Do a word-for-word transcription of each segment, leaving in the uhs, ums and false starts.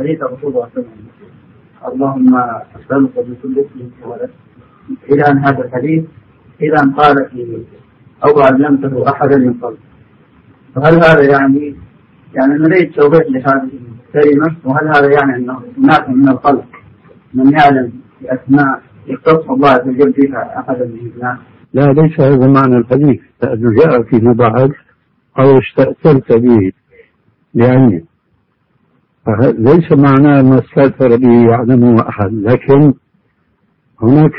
حديث الرسول صلى الله عليه وسلم اللهم أسألك بكل اسم ولد إلى أن هذا الحديث إلى أن قال فيه أو علمته أحدا من قبل. فهل هذا يعني يعني نريد توضيح لهذه الكلمة، وهل هذا يعني أنه هناك من الخلق من يعلم بأسماء يختص الله عز وجل بها أحدا من الناس؟ لا، ليس هذا معنى الحديث، لأنه جاء فيه بعد أو استأثرت به يعني ليس معناه ما استأثر به يعلمه أحد. لكن هناك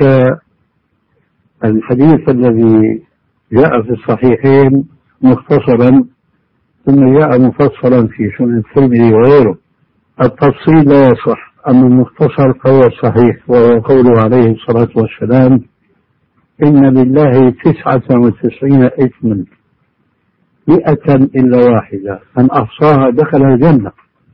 الحديث الذي جاء في الصحيحين مختصرا ثم جاء مفصلا في سنن الترمذي وغيره. التفصيل لا يصح، أما المختصر فهو الصحيح، وهو قوله عليه الصلاة والسلام إن لله تسعة وتسعين اسما مئة إلا واحدة من أحصاها دخل الجنة.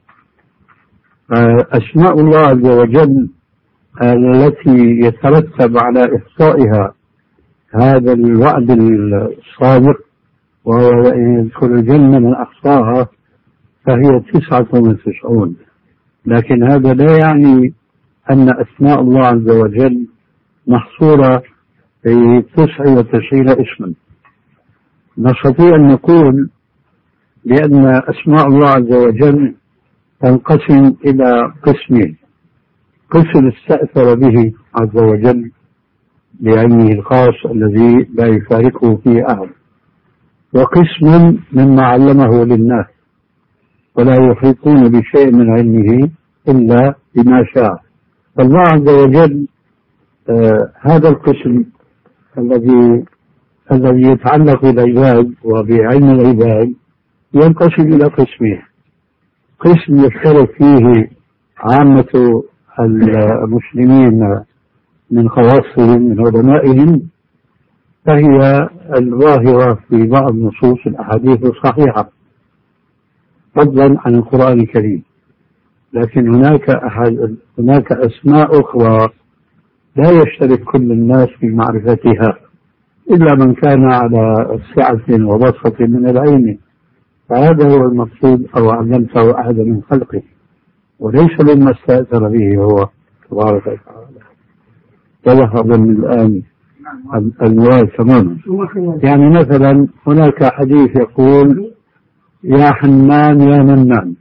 أسماء الله عز وجل التي يترتب على إحصائها هذا الوعد الصادق وهو يدخل الجنة من أحصاها فهي تسعة وتسعون. لكن هذا لا يعني أن أسماء الله عز وجل محصورة في تسع وتسعين اسما. نستطيع أن نقول بأن أسماء الله عز وجل تنقسم إلى قسمين: قسم استأثر به عز وجل بعلمه الخاص الذي لا يفارقه فيه أحد، وقسم مما علمه للناس ولا يحيطون بشيء من علمه إلا بما شاء. فالله عز وجل آه هذا القسم الذي الذي يتعلق بالعباد وبعلم العباد ينقسم إلى قسمين: قسم يشترك فيه عامة المسلمين من خواصهم من علمائهم، فهي الظاهرة في بعض نصوص الأحاديث الصحيحة فضلا عن القرآن الكريم. لكن هناك أحد هناك أسماء أخرى لا يشترك كل الناس في معرفتها إلا من كان على سعة وبسط من العلم، فهذا هو المقصود: أو علمته أحد من خلقه، وليس مما استأثر به هو تبارك وتعالى. وضح من الآن المراد تماما. يعني مثلا هناك حديث يقول يا حنان يا منان،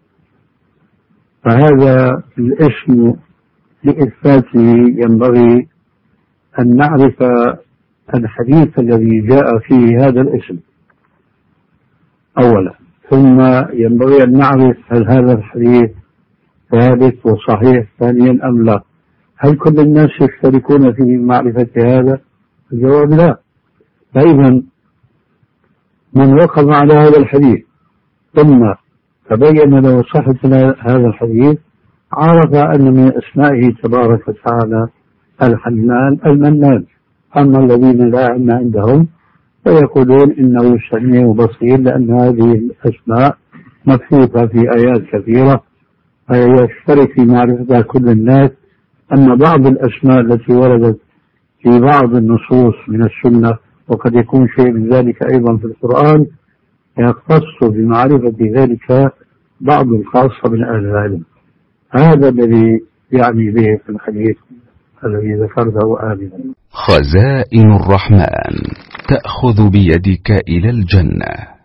فهذا الاسم لإثباته ينبغي أن نعرف الحديث الذي جاء فيه هذا الاسم أولا، ثم ينبغي أن نعرف هل هذا الحديث ثابت وصحيح ثانيا أم لا. هل كل الناس يشتركون في معرفة هذا؟ الجواب لا. فإذا من وقف على هذا الحديث ثم تبين له صحة هذا الحديث عرف أن من أسمائه تبارك وتعالى الحنان المنان. أما الذين لا علم عندهم فيقولون إنه سميع بصير، لأن هذه الأسماء مبثوثة في آيات كثيرة فيشترك في معرفتها كل الناس. أما بعض الأسماء التي وردت في بعض النصوص من السنة وقد يكون شيء من ذلك أيضا في القرآن يختص بمعرفة ذلك بعض الخاصة من أهل العلم. هذا الذي يعني به في الحديث الذي ذكرته آنفا. خزائن الرحمن تأخذ بيدك إلى الجنة.